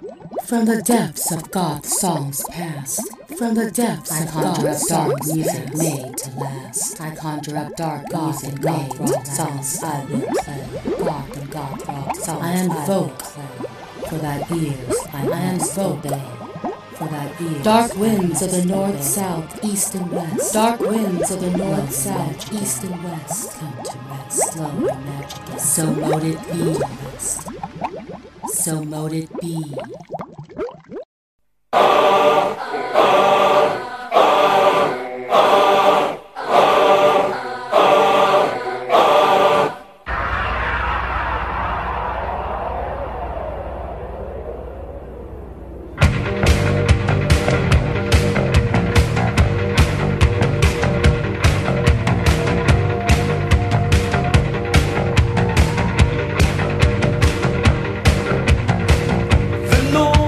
From the depths of goth songs past, from the depths I conjure up dark music made to last. I conjure up dark music made to songs I will play. Goth and goth rock songs I invoke for thy ears. I invoke for thy ears. Dark winds of the north, south, east and west. Dark winds of the north, south, east and west. Come to rest, slow and magical. So mote it be, rest. So mote it be. The Lord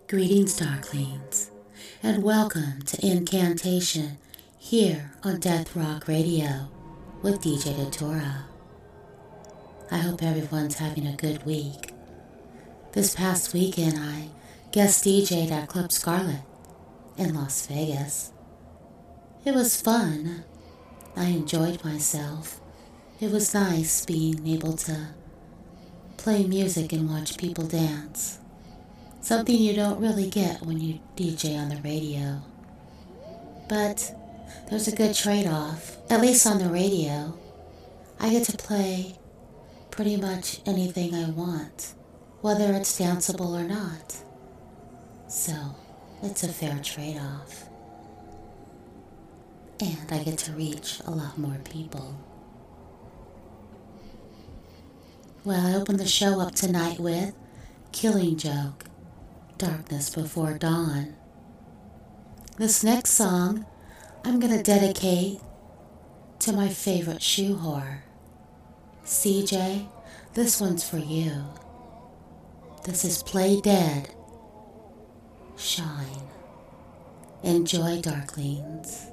Greetings, Darklings, and welcome to Incantation here on Death Rock Radio with DJ Datura. I hope everyone's having a good week. This past weekend, I guest DJ'd at Club Scarlet in Las Vegas. It was fun. I enjoyed myself. It was nice being able to play music and watch people dance. Something you don't really get when you DJ on the radio. But there's a good trade-off, at least on the radio. I get to play pretty much anything I want, whether it's danceable or not. So it's a fair trade-off. And I get to reach a lot more people. Well, I opened the show up tonight with Killing Joke, Darkness Before Dawn. This next song I'm gonna dedicate to my favorite shoe whore. CJ, this one's for you. This is Play Dead, Shine. Enjoy, Darklings.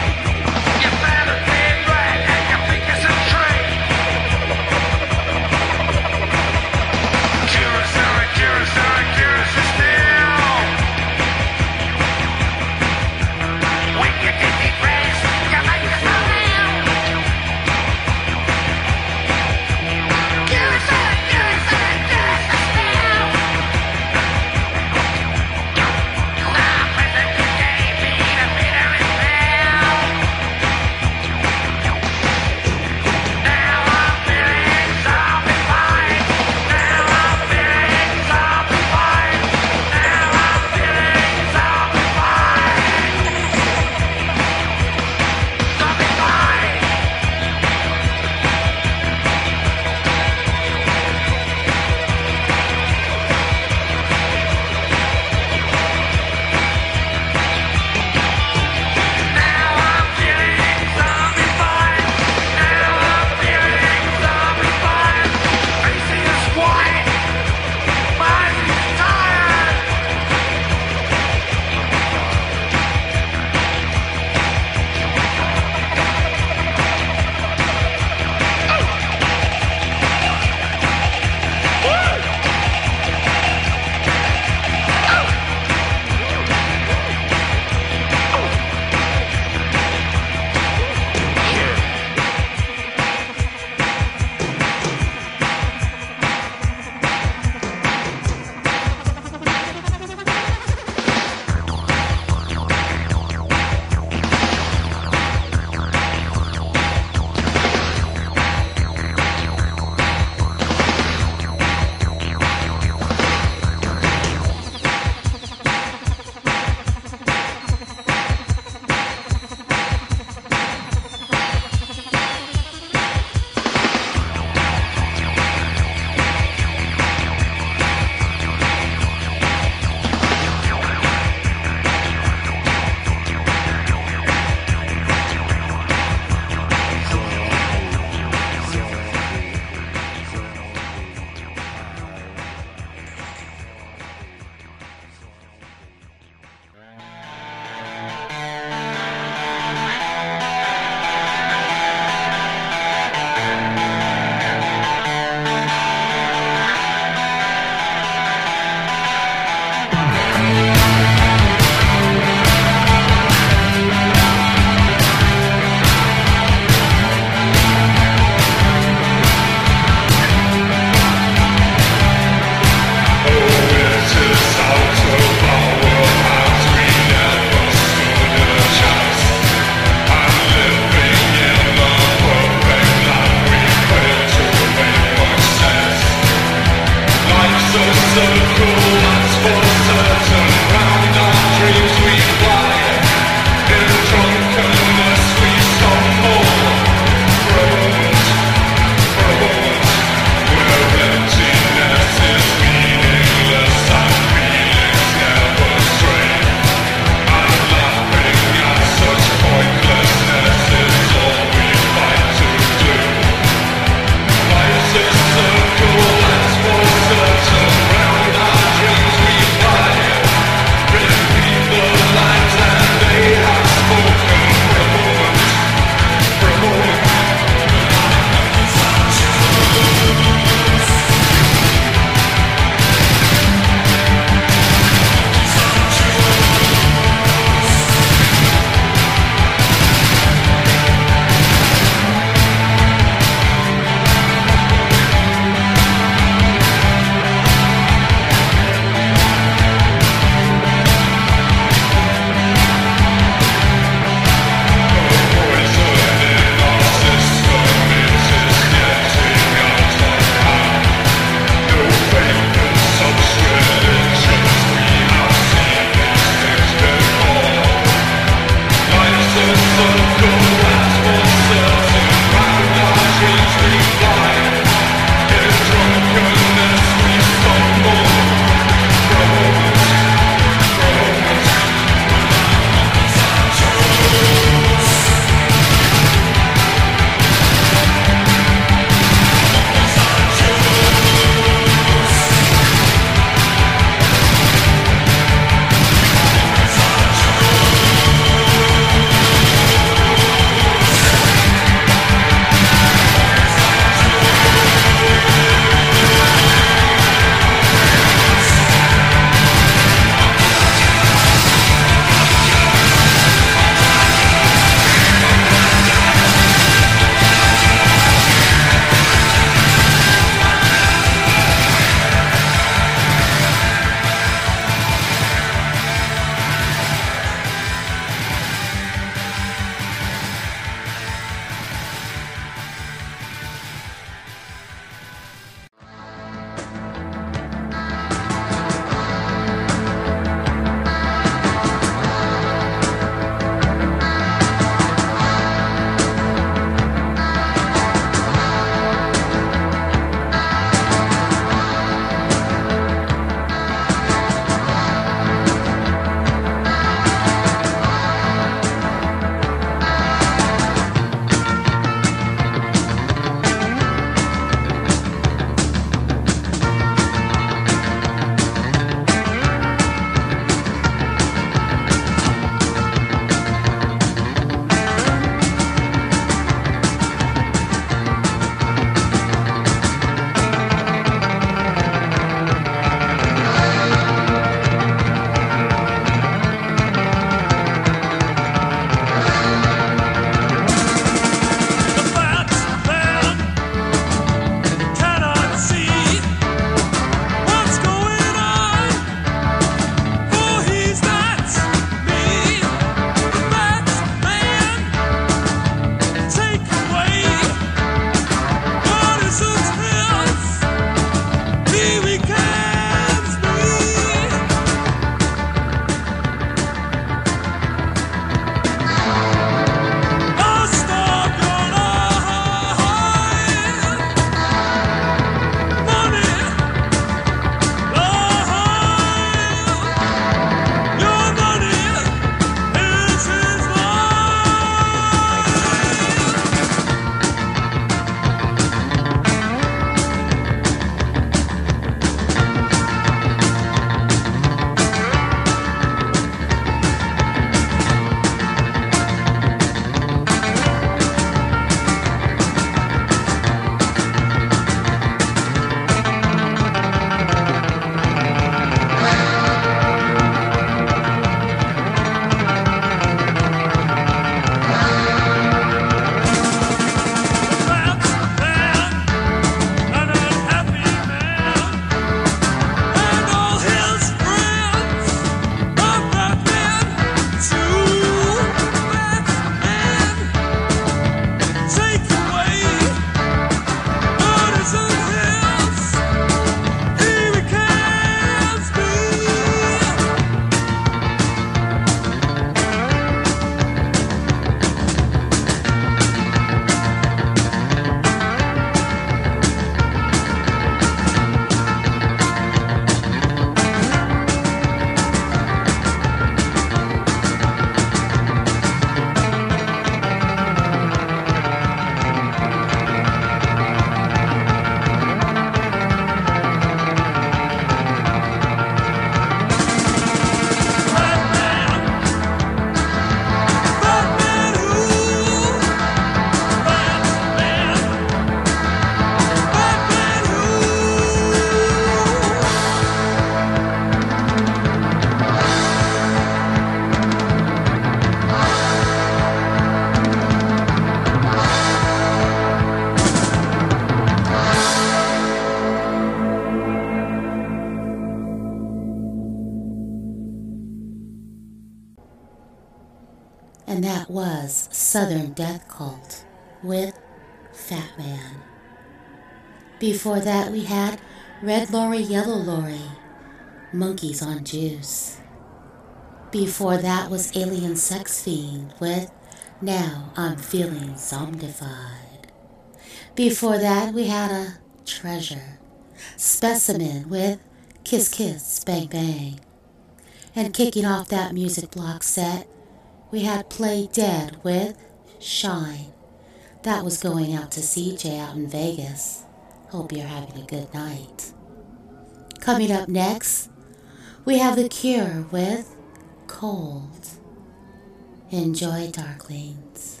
And that was Southern Death Cult with Fat Man. Before that we had Red Lorry, Yellow Lorry, Monkeys on Juice. Before that was Alien Sex Fiend with Now I'm Feeling Zombified. Before that we had a treasure, Specimen with Kiss Kiss Bang Bang. And kicking off that music block set, we had Play Dead with Shine. That was going out to CJ out in Vegas. Hope you're having a good night. Coming up next, we have The Cure with Cold. Enjoy, Darklings.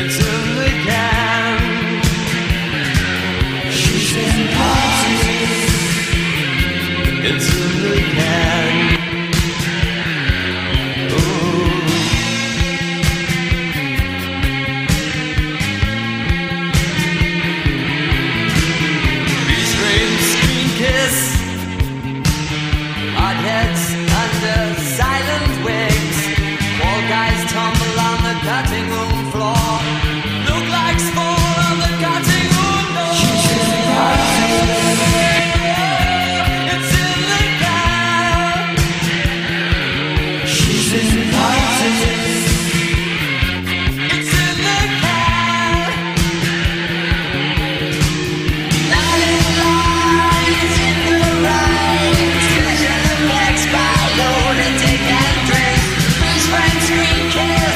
It's in the can. She's in parties. It's in the can. Cutting room floor look like small on the cutting room door. She's in the parties. It's in the can. She's in the parties. It's in the can. Night lies in the rain. Special effects by lunatic and drink. Freeze frame screen kiss.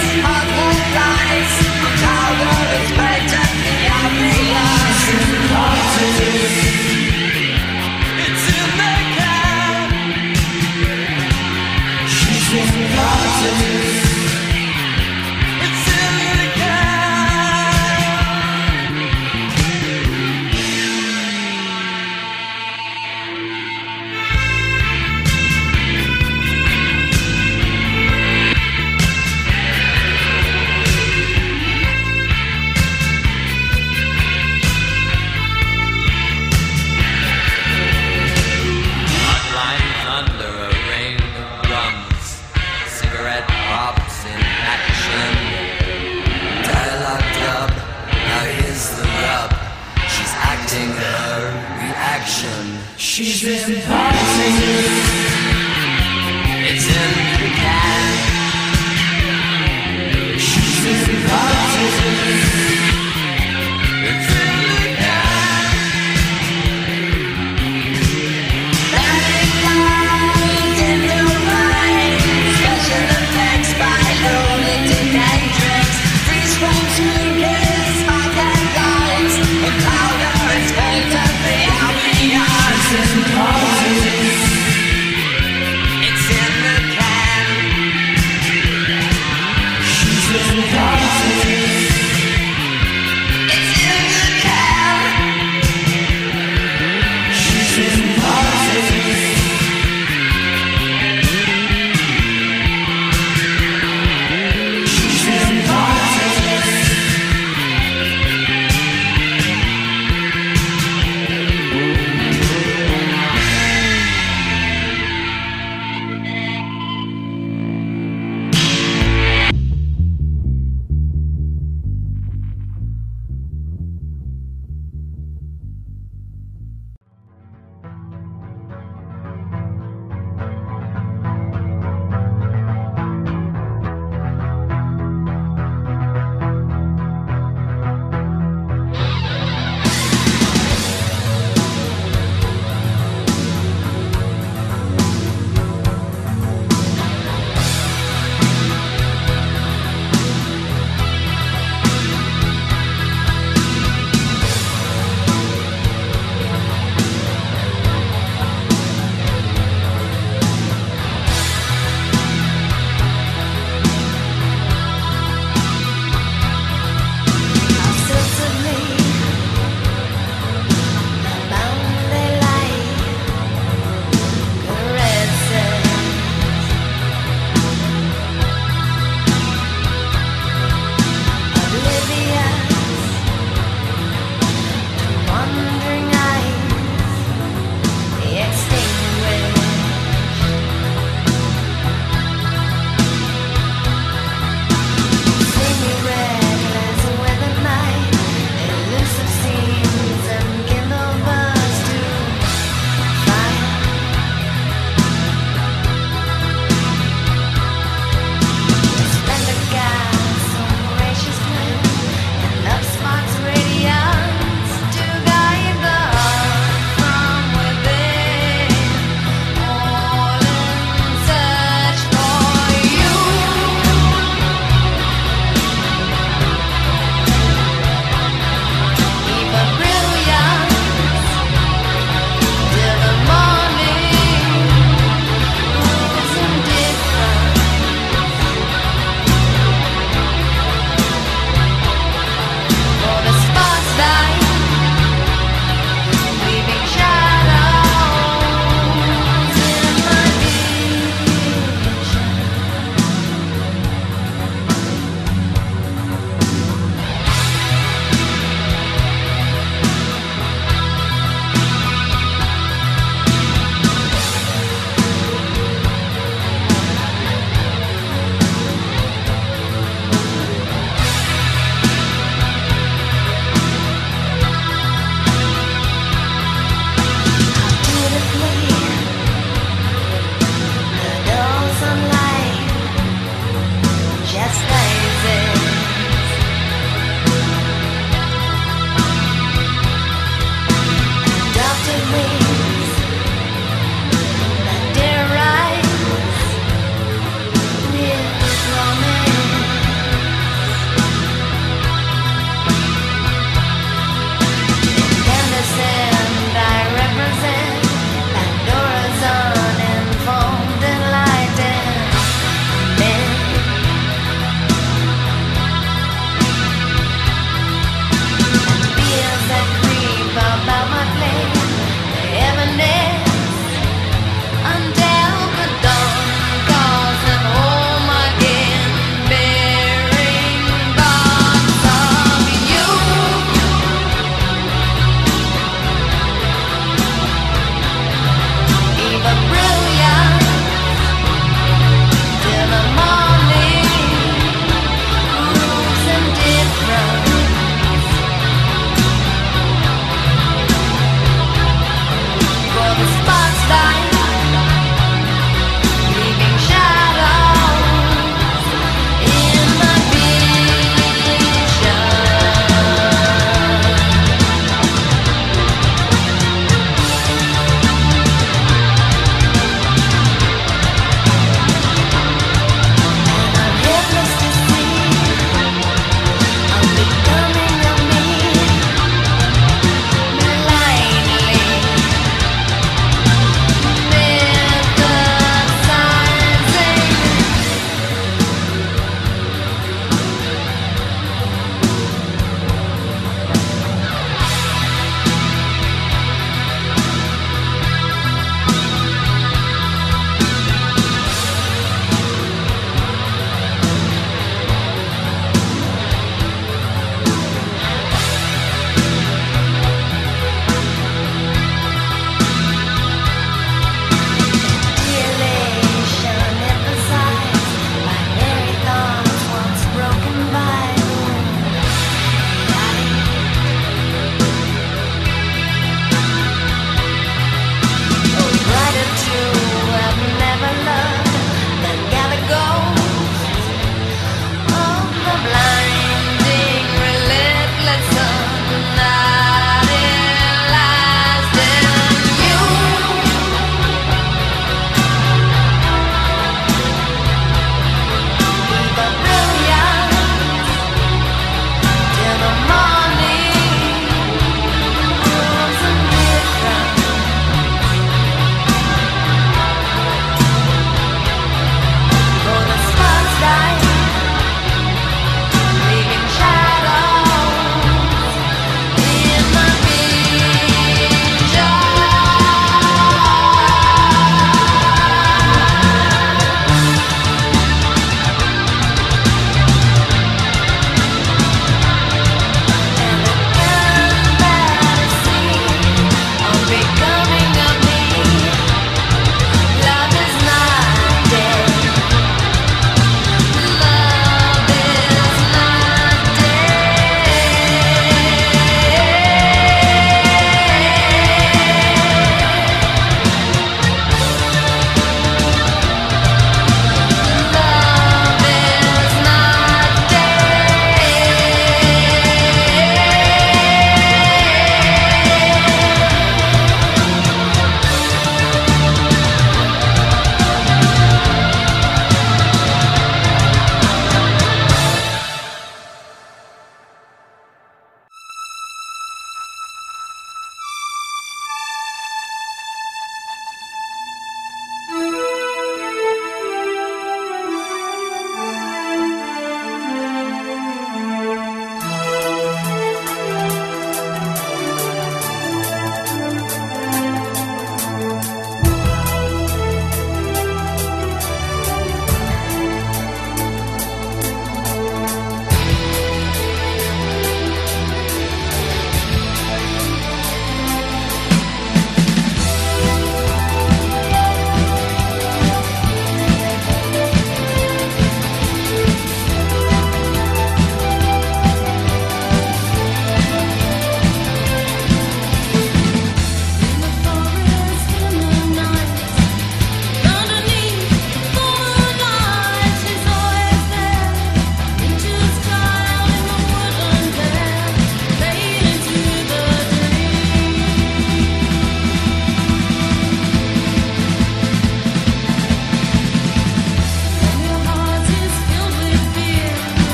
She's in parties. It's in the can. She's in parties. It's in the can. Static light in the rain. Special effects by lunatic and drinks. Freeze frame screen kiss, spark and lights. The powder is paint of the ambiance. She's in parties.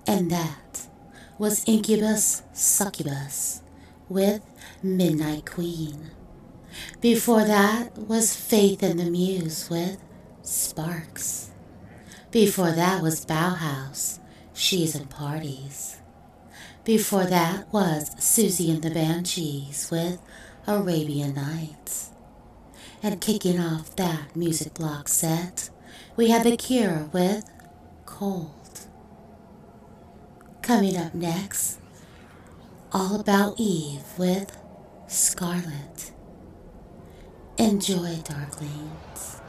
And that was Incubus Succubus with Midnight Queen. Before that was Faith in the Muse with Sparks. Before that was Bauhaus, She's in Parties. Before that was Susie and the Banshees with Arabian Nights. And kicking off that music block set, we had The Cure with Cold. Coming up next, All About Eve with Scarlet. Enjoy, Darklings.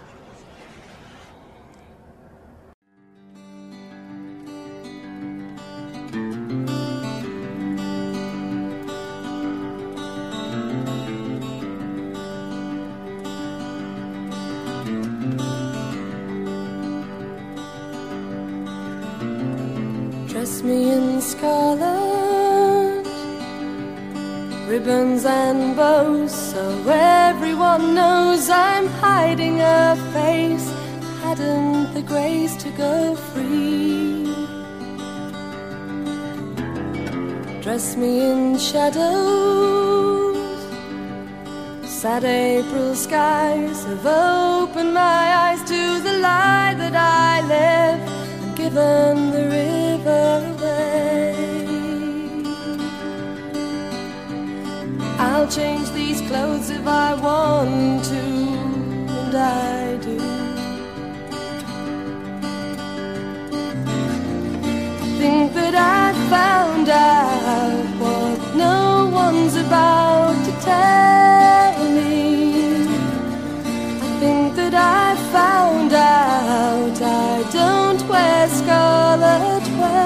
Dress me in scarlet, ribbons and bows, so everyone knows I'm hiding a face. Hadn't the grace to go free. Dress me in shadows, sad April skies have opened my eyes to the lie that I live and given the river away. I'll change these clothes if I want to, and I do. Think that I found out what no one's about to tell me. I think that I found out I don't wear scarlet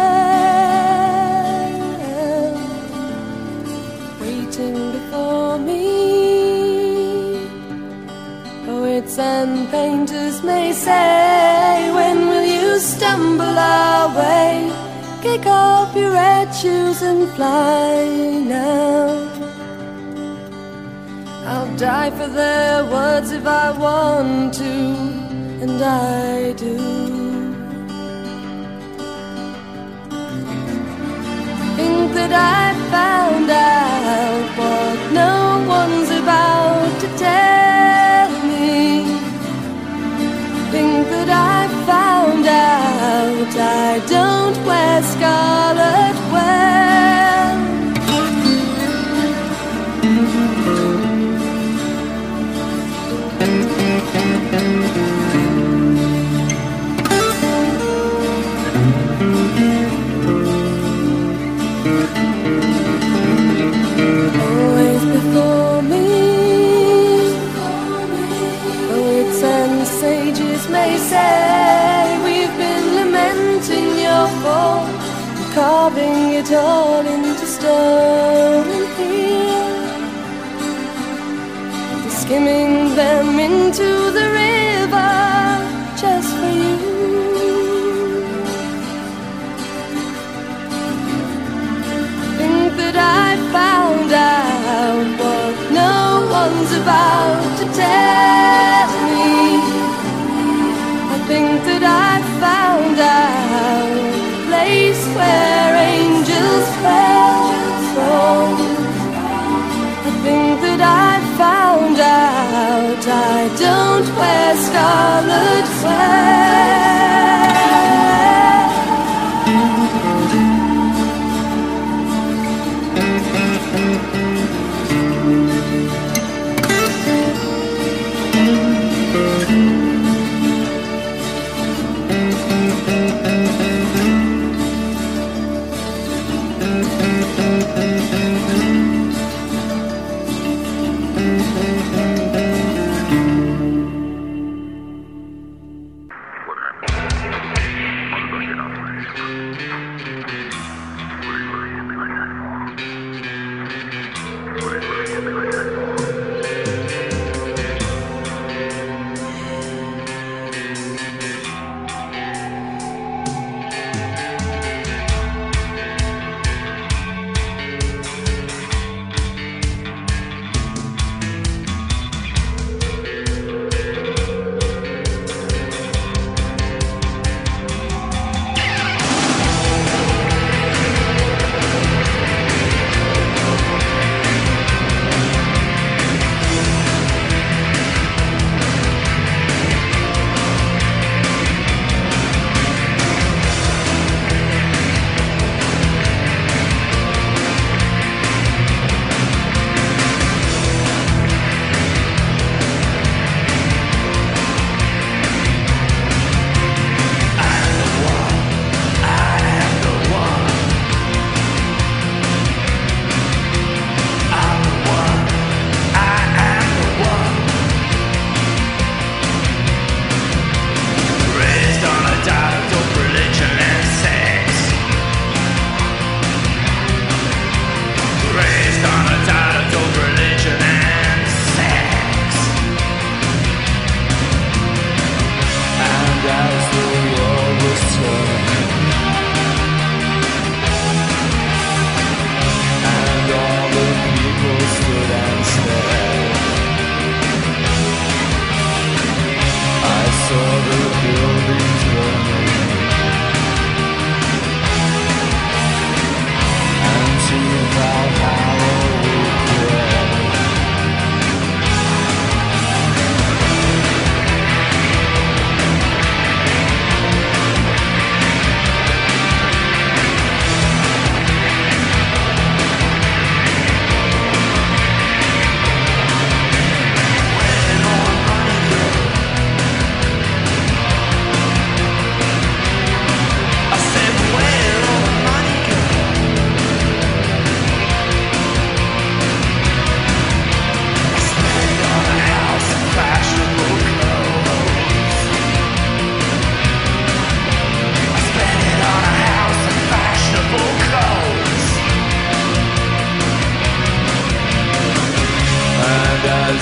well. Waiting before me, poets and painters may say, when will you stumble our way? Kick off your red shoes and fly now. I'll die for their words if I want to, and I do. Think that I found out what no one's about to tell me. Think that I found out I don't wear scarlet well. Always before me, poets and sages may say, we've been lamenting your fall, carving it all into stone and here, skimming them into the river just for you. Think that I found out what no one's about to tell me. I think that I found out a place where angels fell from. I think that I found out I don't wear scarlet well.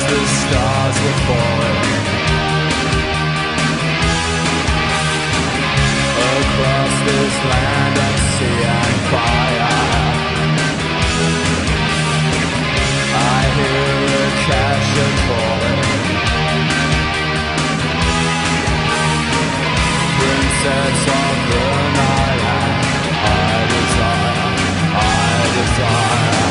the stars were falling across this land of sea and fire. I hear the cashier falling, princess of the night. I desire.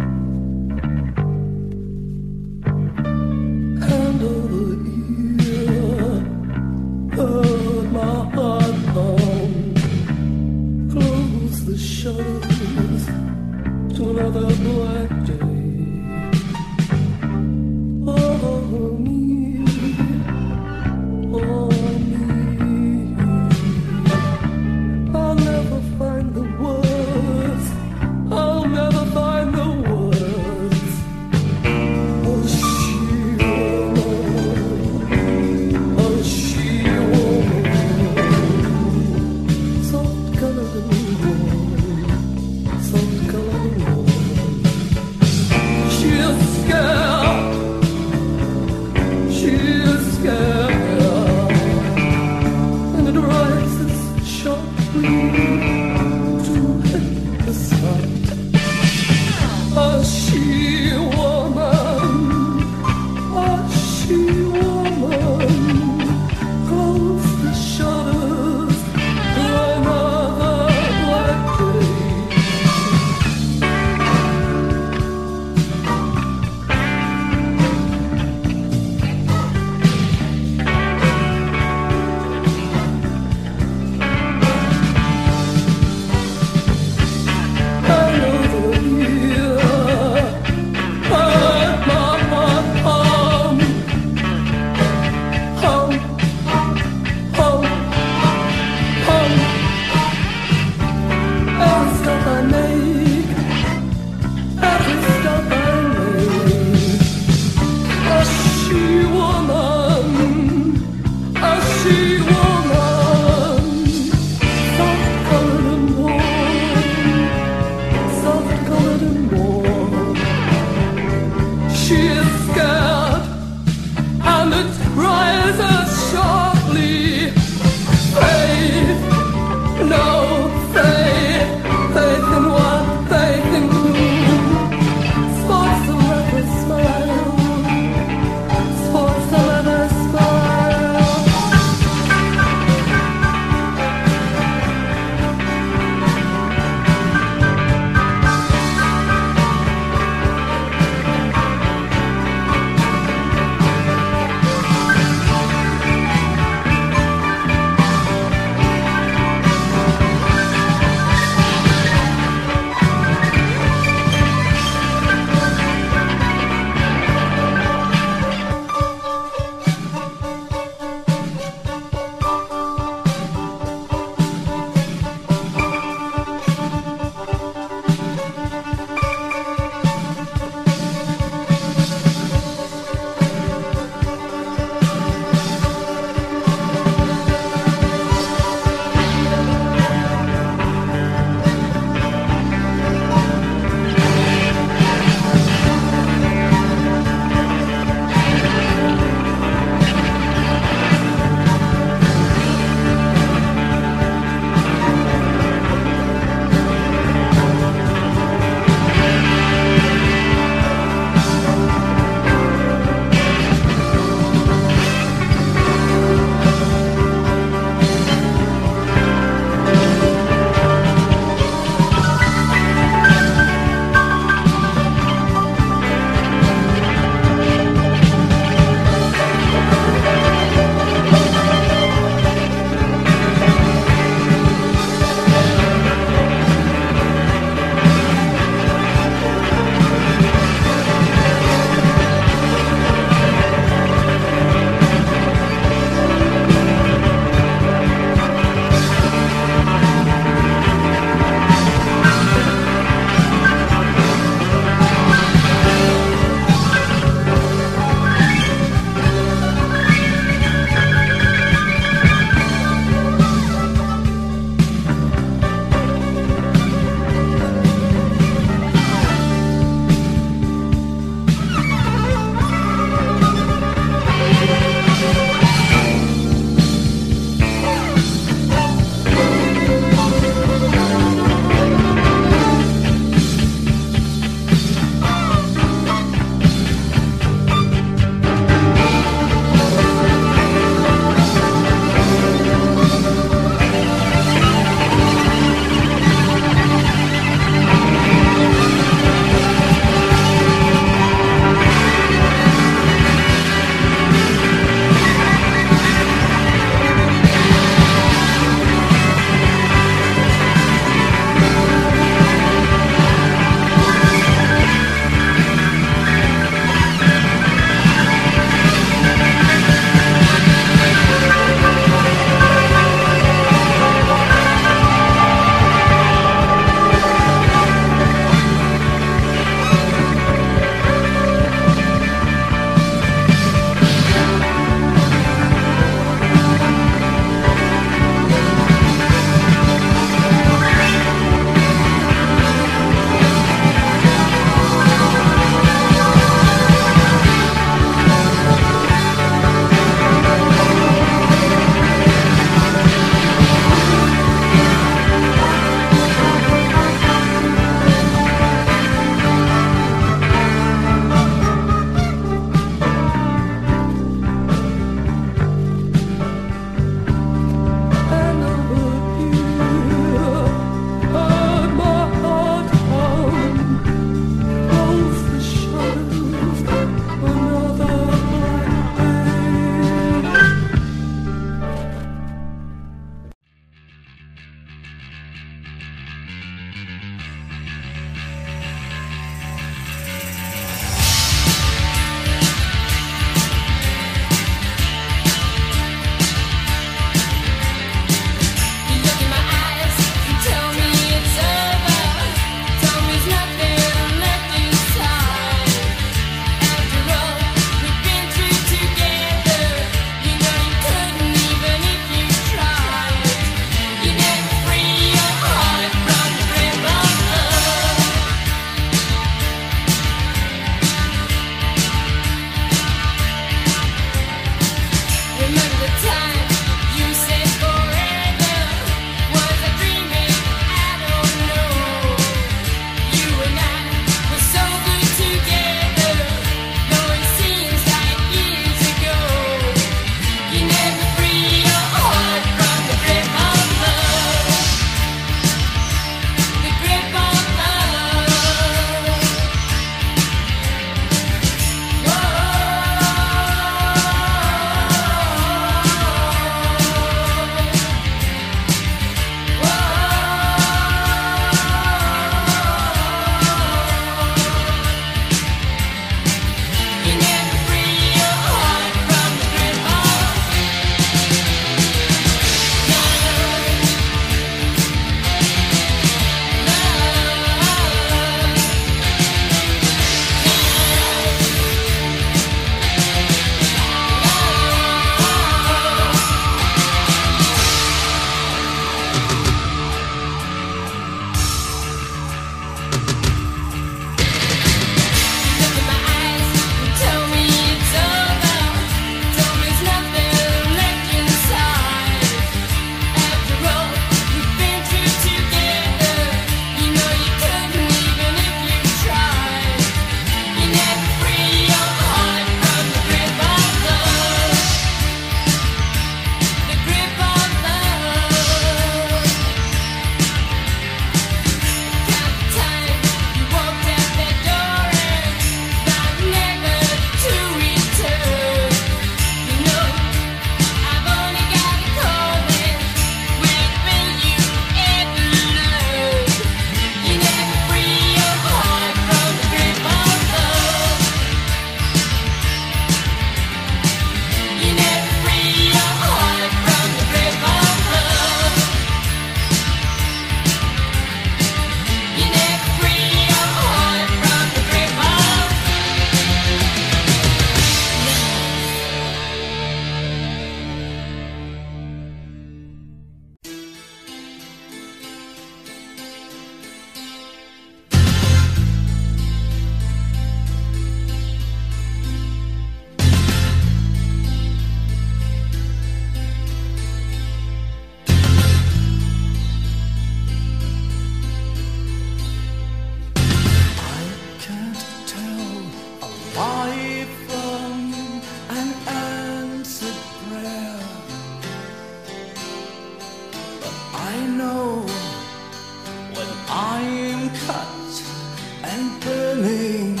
I'm cut and burning.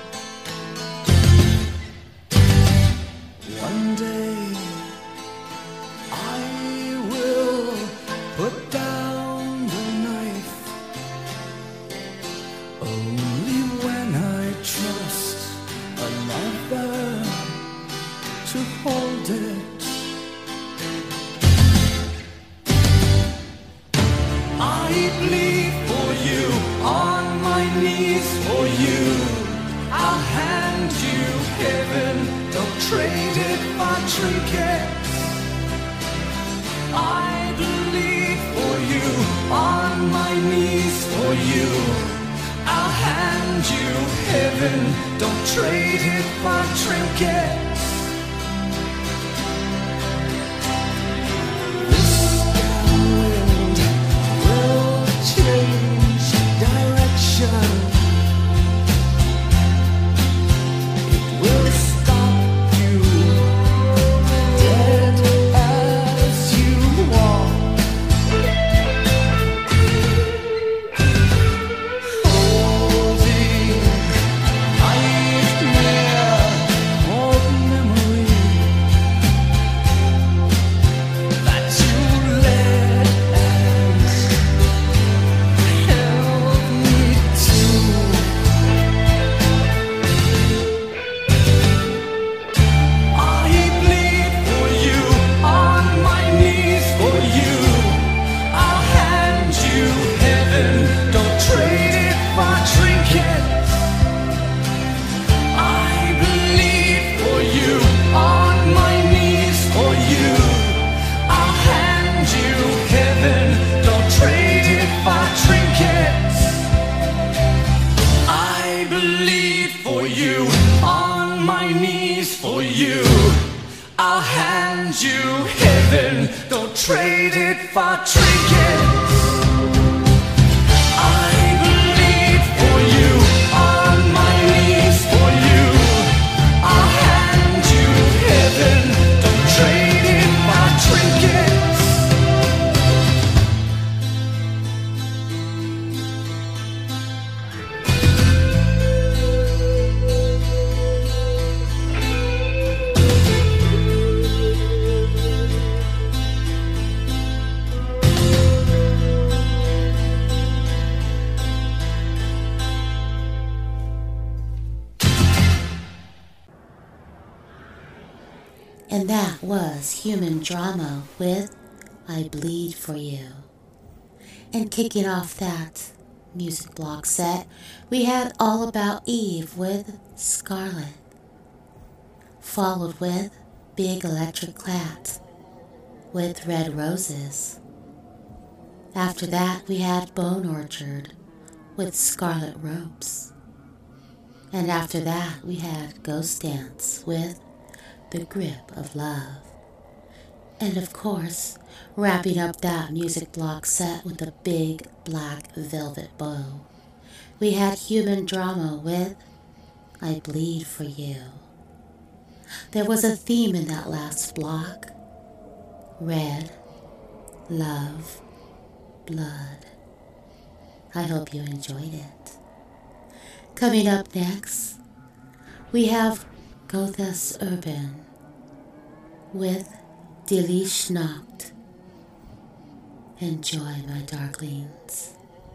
One day I will put down the knife, only when I trust another to hold it. I bleed for you, on my knees for you. I'll hand you heaven, don't trade it for trinkets. I bleed for you, on my knees for you. I'll hand you heaven, don't trade it for trinkets. This downwind will change direction. It will stop you dead as you walk. Holding nightmare of memory that you led and held me to. I bleed for you, on my knees for you. I'll hand you heaven, don't trade it for trinkets. I bleed for you, on my knees for you. I'll hand you heaven, don't trade it for trinkets. I bleed for you, on my knees for you. I'll hand you heaven, don't trade it for trinkets. I bleed for you, on my knees for you. I'll hand you heaven, don't trade it for trinkets. And that was Human Drama with I Bleed For You. And kicking off that music block set, we had All About Eve with Scarlet, followed with Big Electric Clat with Red Roses. After that, we had Bone Orchard with Scarlet Ropes. And after that, we had Ghost Dance with The Grip of Love. And of course, wrapping up that music block set with a big black velvet bow, we had Human Drama with I Bleed For You. There was a theme in that last block: red, love, blood. I hope you enjoyed it. Coming up next, we have Gothas Urban with Dilly Schnacht. Enjoy, my darklings.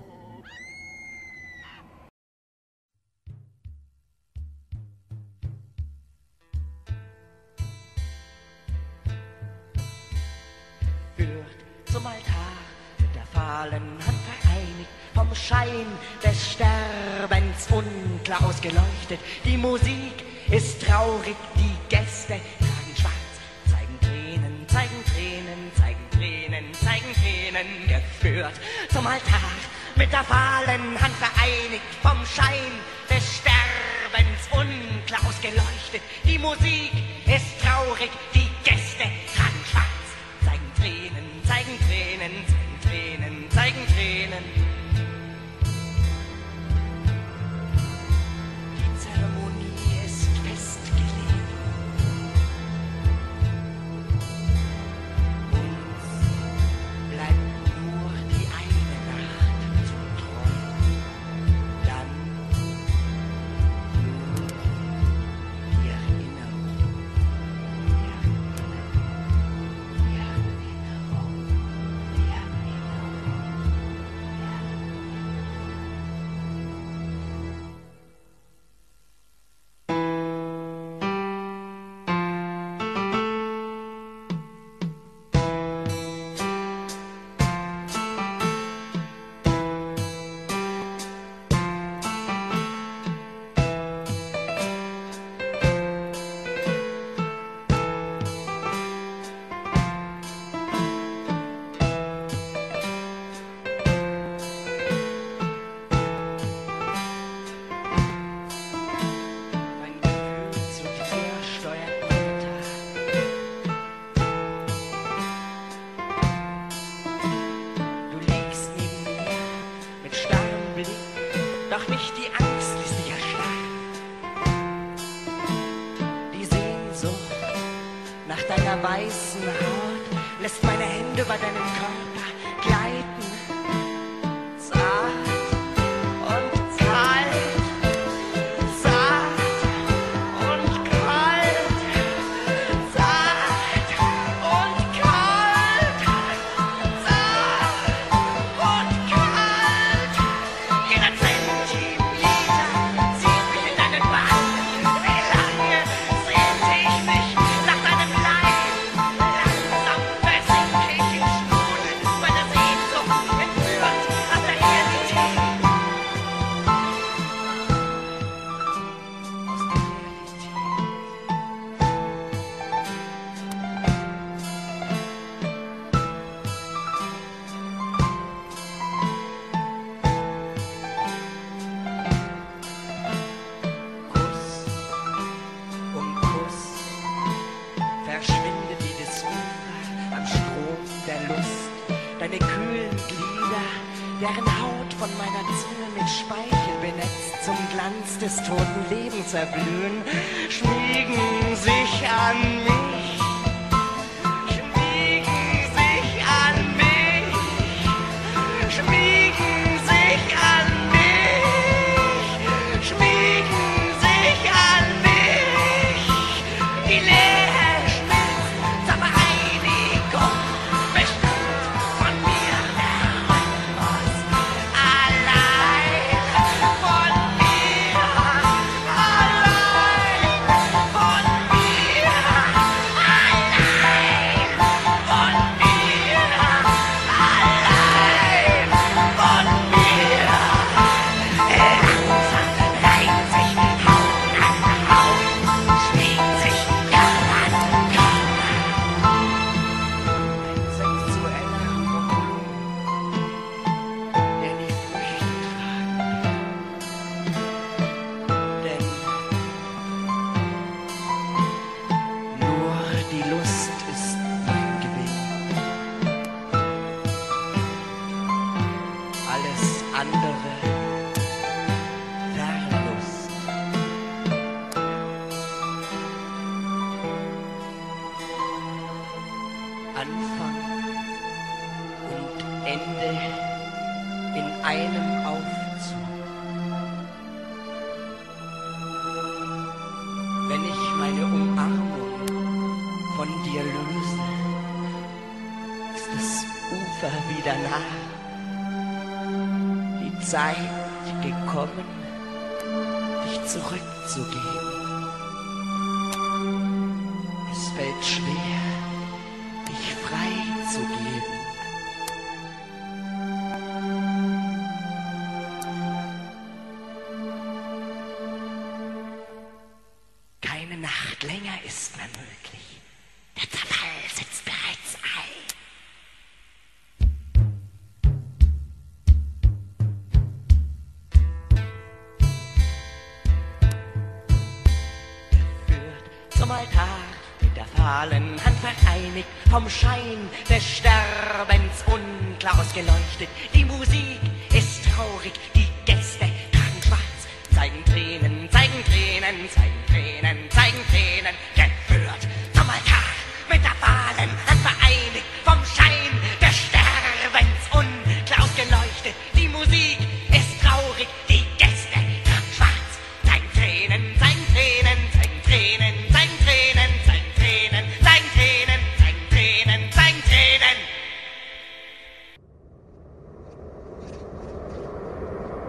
Führt zum Altar mit der fahlen Hand vereinigt, vom Schein des Sterbens unklar ausgeleuchtet. Die Musik ist traurig, die Gäste tragen schwarz, zeigen Tränen, zeigen Tränen, zeigen Tränen, zeigen Tränen. Geführt zum Altar mit der fahlen Hand vereinigt, vom Schein des Sterbens unklar ausgeleuchtet. Die Musik ist traurig, die Gäste tragen schwarz, zeigen Tränen, zeigen Tränen, zeigen Tränen, zeigen Tränen. Die Zeremonie ist festgelegt. Uns bleibt nur die eine Nacht zum Träumen. Blick, doch nicht die Angst ließ dich erstarren. Die Sehnsucht nach deiner weißen Haut lässt meine Hände über deinen Körper gleiten. Zart und kalt, zart und kalt, zart und kalt, zart und kalt. Jeder Zentimeter zieht mich in deinen Bann. Wie lange sehnte ich mich nach deinem Leib? Langsam versinke ich in Strudel meiner Sehnsucht, entführt aus der Realität. Aus der Realität. Kuss um Kuss verschwindet jedes Ufer am Strom der Lust. Deine kühlen Glieder, deren Haut von meiner Zunge mit Speichel benetzt zum Glanz des toten Lebens erblühen, schmiegen sich an mich, schmiegen sich an mich, schmiegen sich an mich, schmiegen sich an mich. Die Leere schmilzt zur Vereinigung, bestimmt von mir der Rhythmus. Allein von mir, allein von mir, allein von mir, allein von mir. Langsam reiht sich Haut an Haut, schmiegt sich Körper an Körper. Ein sexueller Monolog, der nie Früchte tragen wird. Denn nur die Lust ist mein Gewinn. Alles andere Verlust. Anfang und Ende in einem Aufzug. Wenn ich meine Umarmung von dir löse, ist das Ufer wieder nah. Die Zeit gekommen, dich zurückzugeben. Es fällt schwer, dich frei zu geben. Keine Nacht länger ist mehr möglich. Der Zerfall setzt bereits ein. Geführt zum Altar, mit der fahlen Hand vereinigt, vom Schein des Sterbens unklar ausgeleuchtet. Die Musik ist traurig, die Gäste tragen schwarz, zeigen Tränen, zeigen Tränen, zeigen Tränen, zeigen Tränen. Geführt zum Altar, mit der fahlen Hand vereinigt, vom Schein des Sterbens unklar ausgeleuchtet. Die Musik ist traurig, die Gäste tragen schwarz, zeigen Tränen, zeigen Tränen, zeigen Tränen, zeigen Tränen, zeigen Tränen, zeigen Tränen, zeigen Tränen, zeigen Tränen.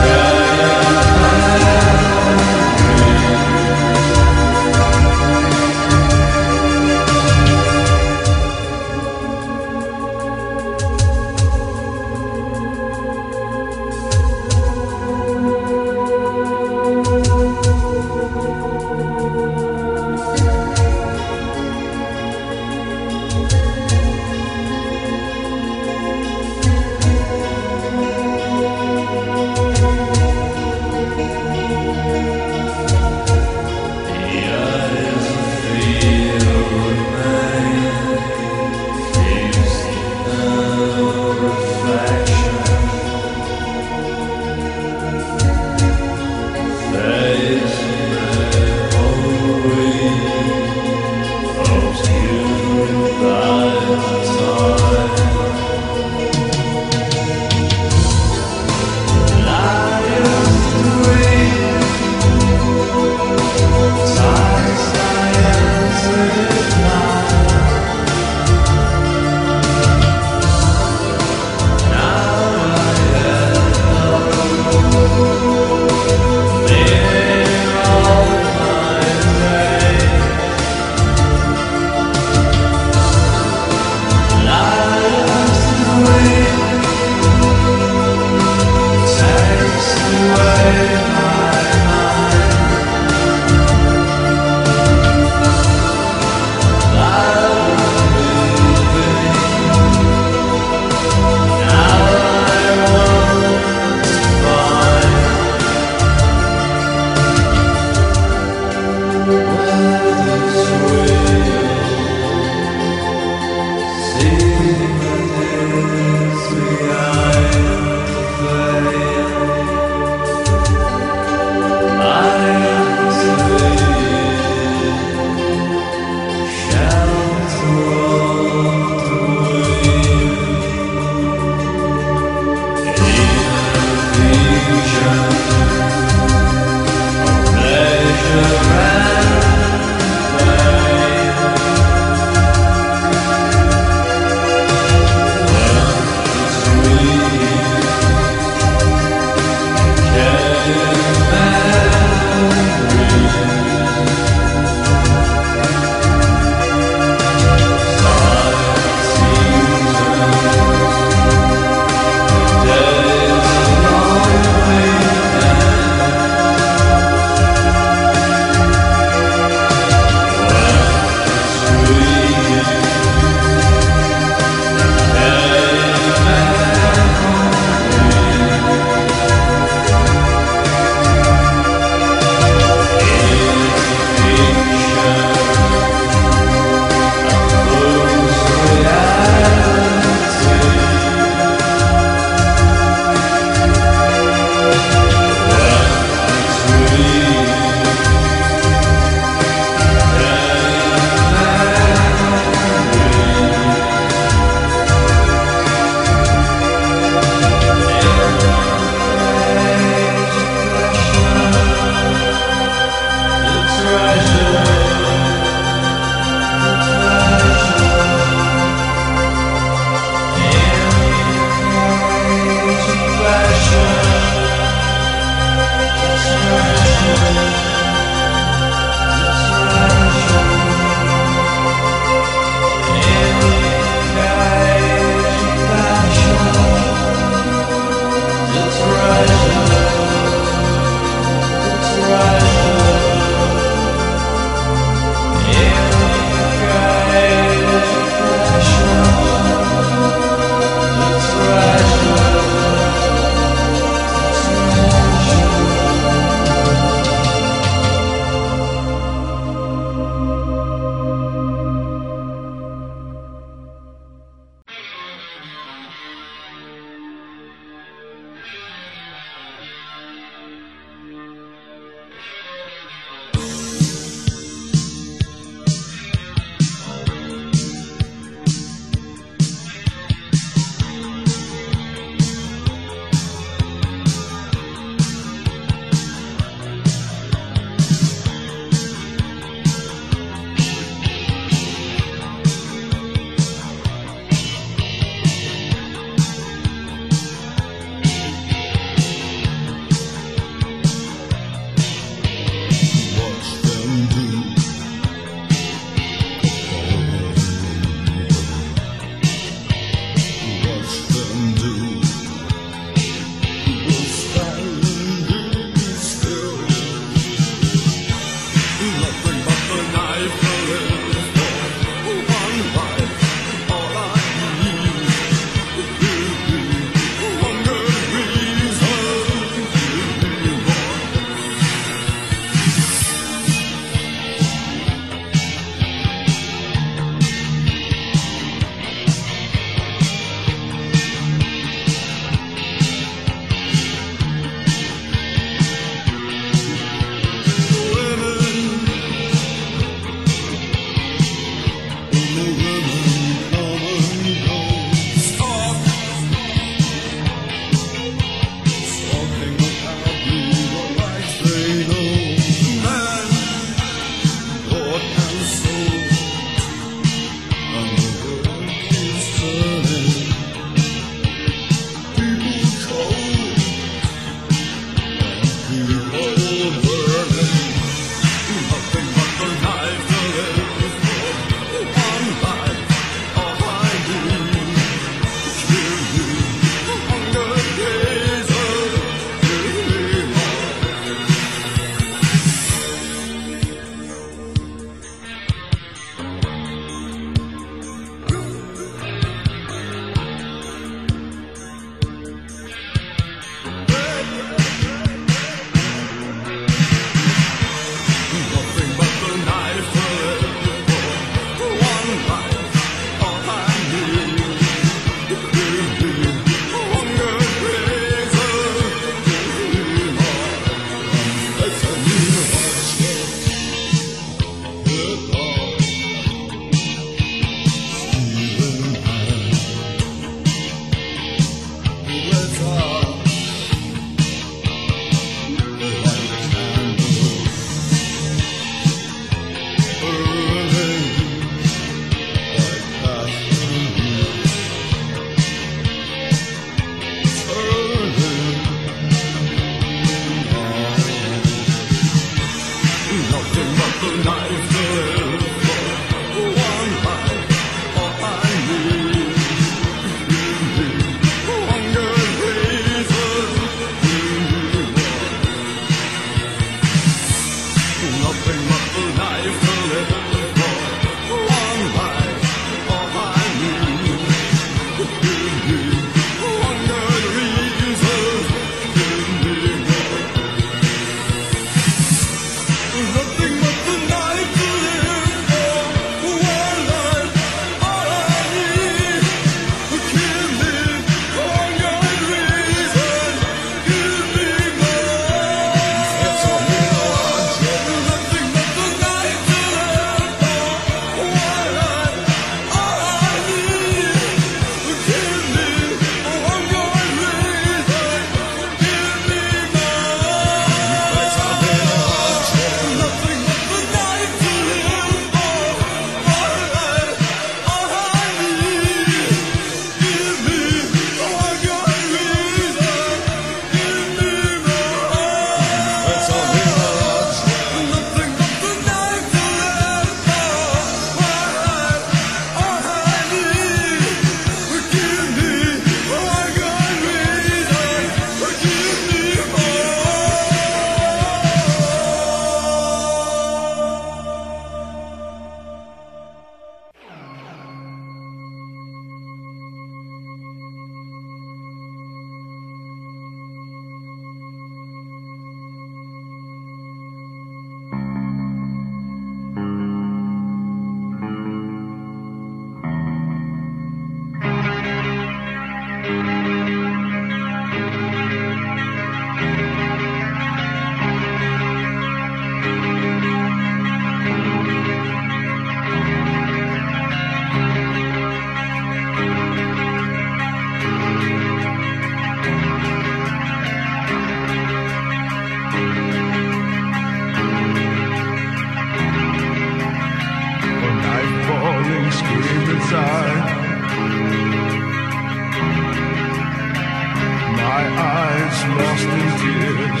my eyes lost in tears.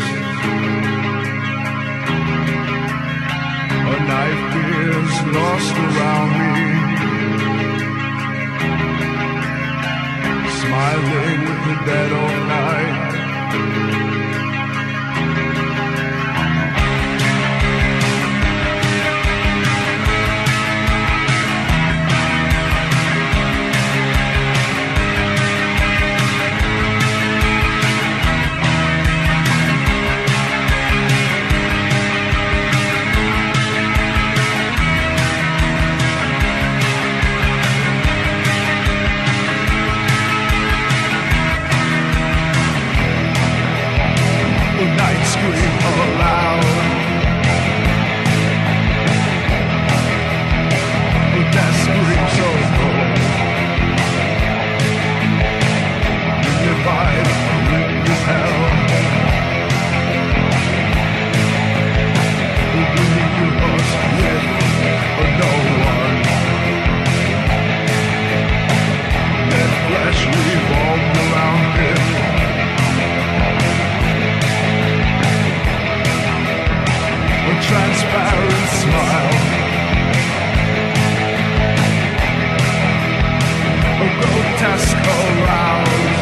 A knife is lost around me, smiling with the dead of night. Transparent smile, a grotesque arouse,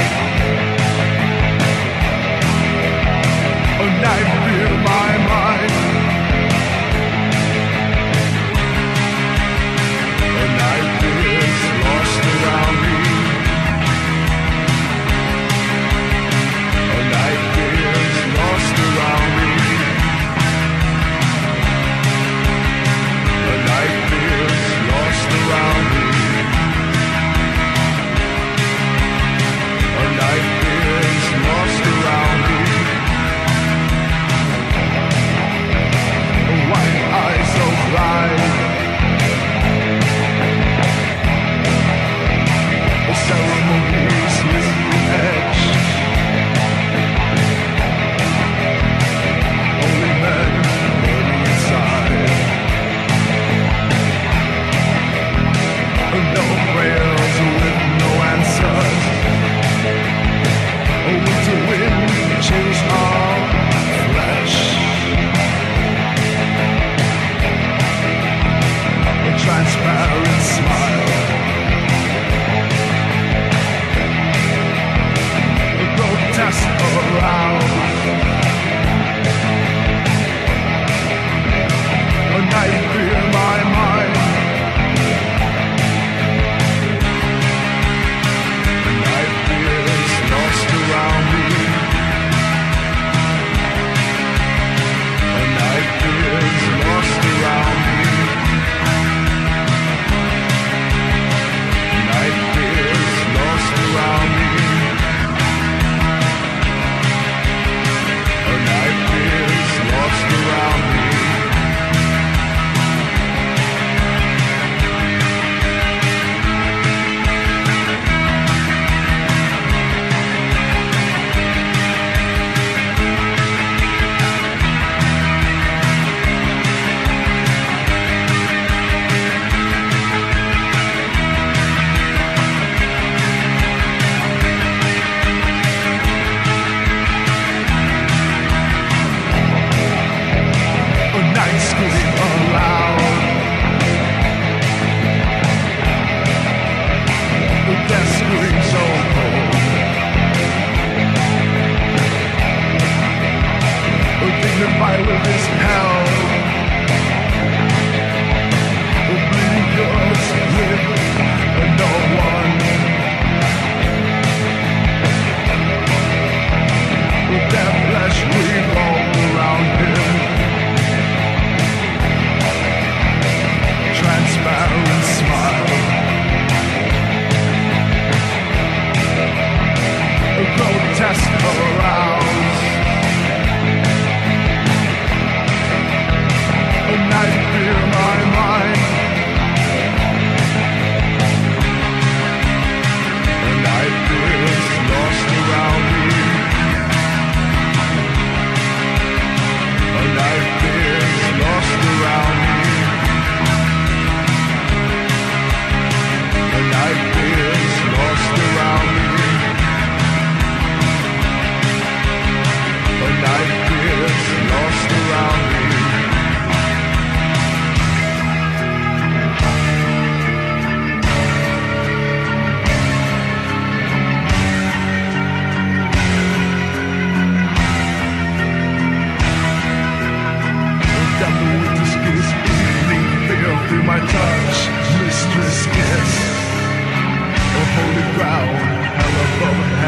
a knife near my mind, a knife is lost around me, a knife is lost around me. Around me,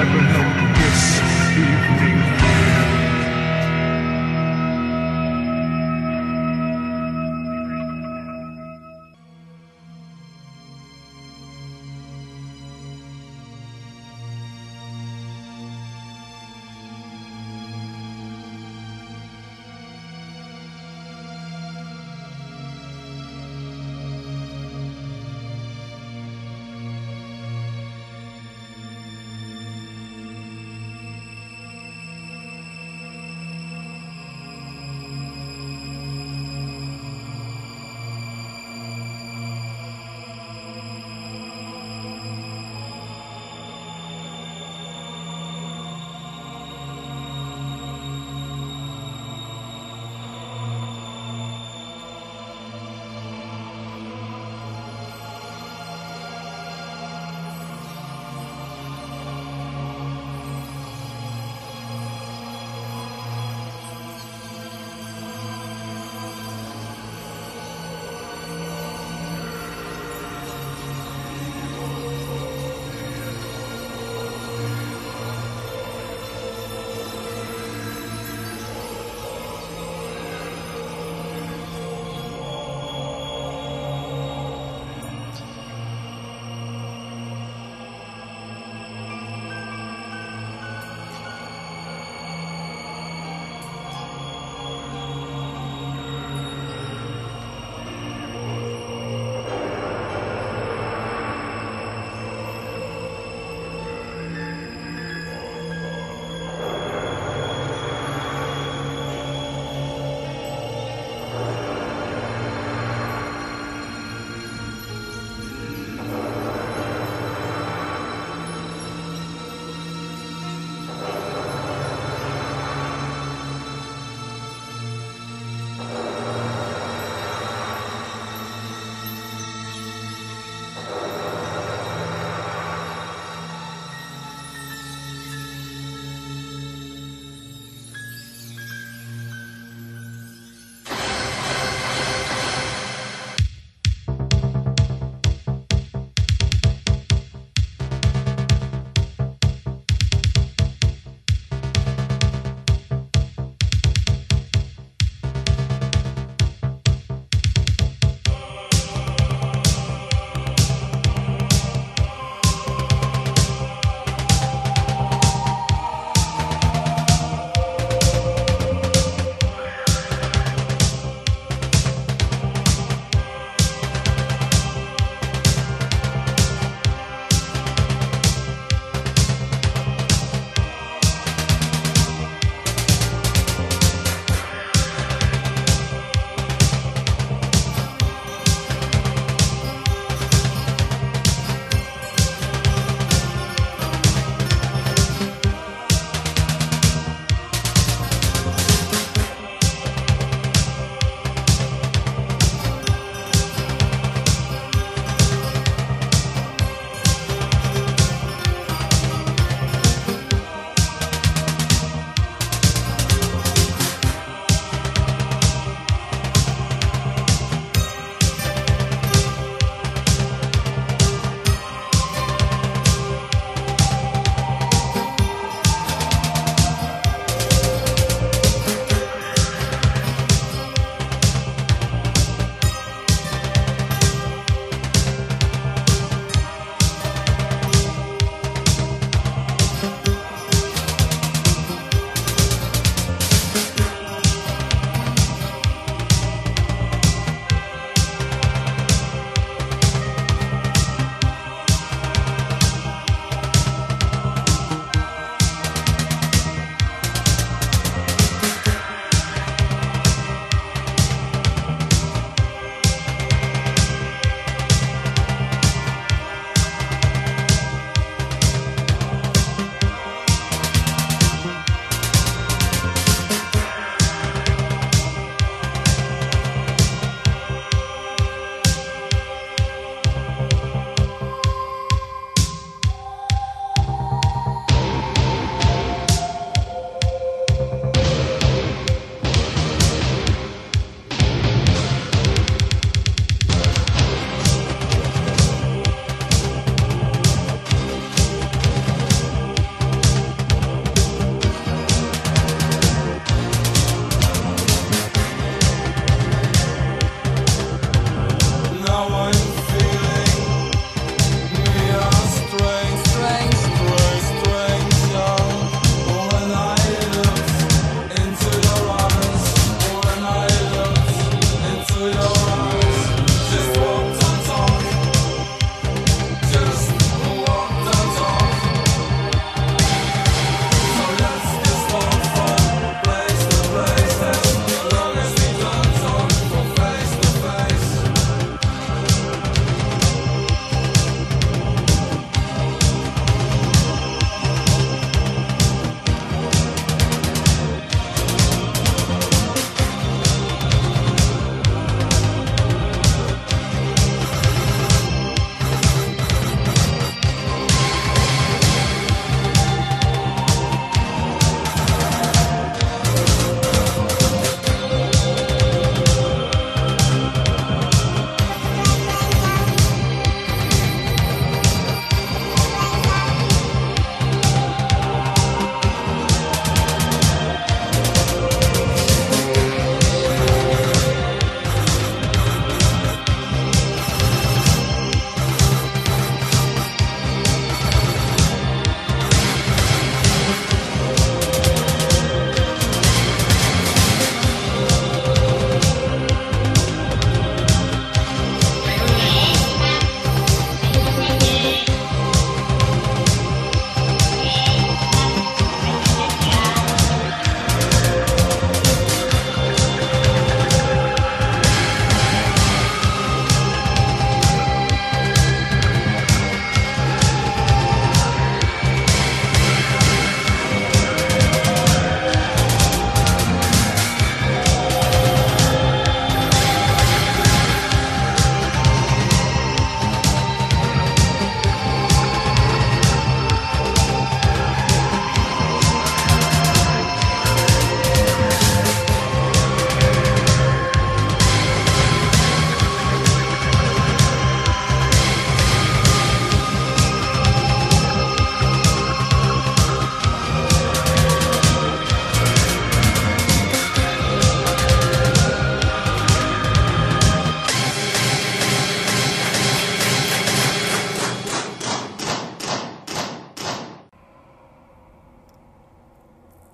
never know this evening.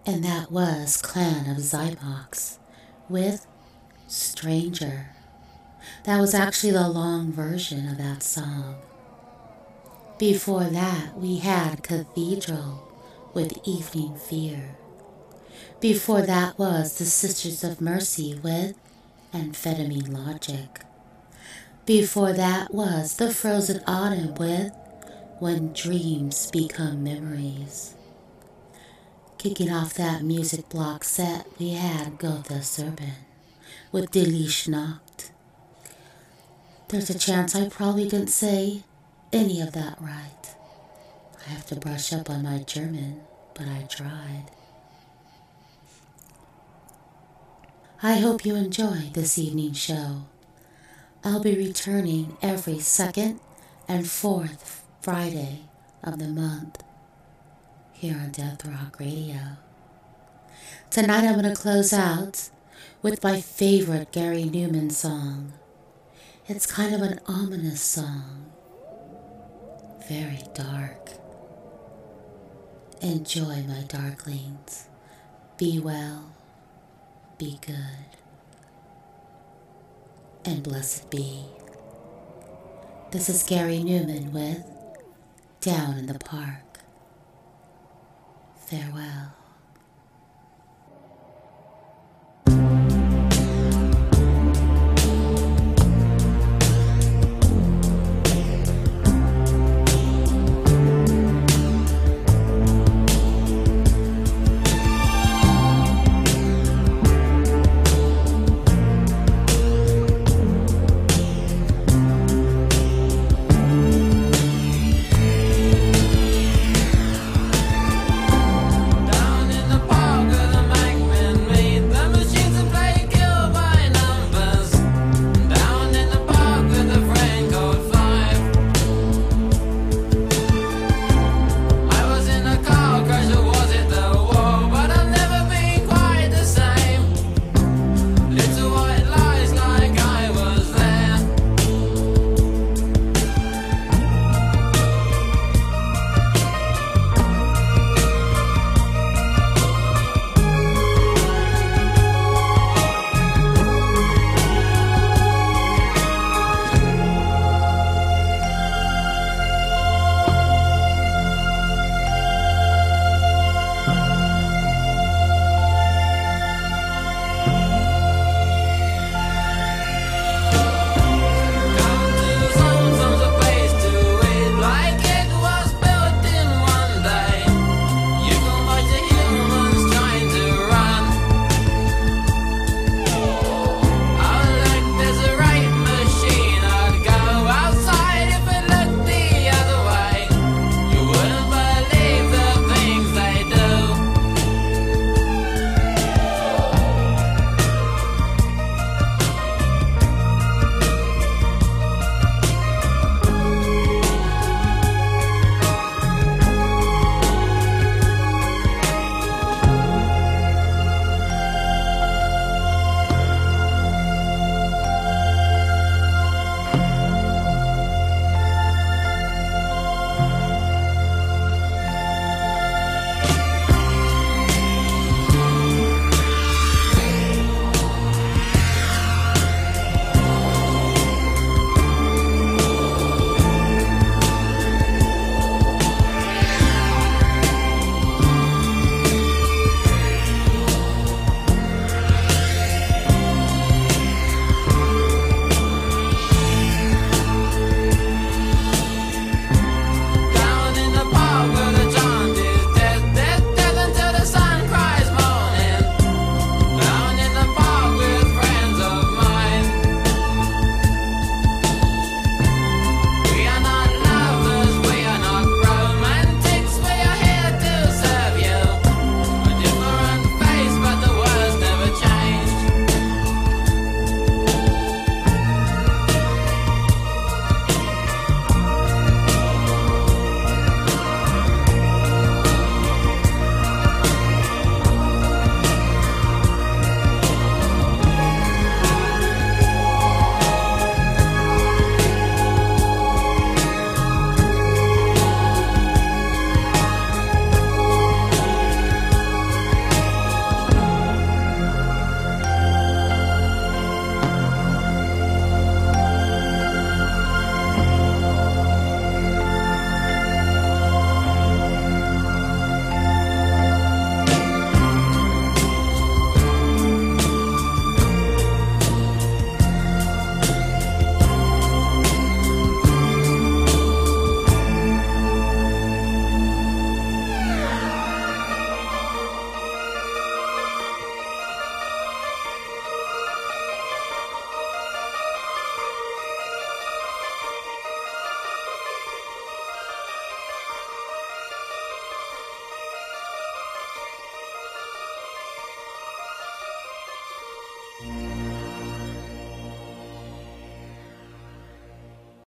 And that was Clan of Zymox with Stranger. That was actually the long version of that song. Before that, we had Cathedral with Evening Fear. Before that was the Sisters of Mercy with Amphetamine Logic. Before that was the Frozen Autumn with When Dreams Become Memories. Kicking off that music block set, we had Gotha Serpent with Delish Nacht. There's a chance I probably didn't say any of that right. I have to brush up on my German, but I tried. I hope you enjoyed this evening's show. I'll be returning every second and fourth Friday of the month here on Death Rock Radio. Tonight I'm going to close out with my favorite Gary Newman song. It's kind of an ominous song. Very dark. Enjoy, my darklings. Be well. Be good. And blessed be. This is Gary Newman with Down in the Park. Farewell.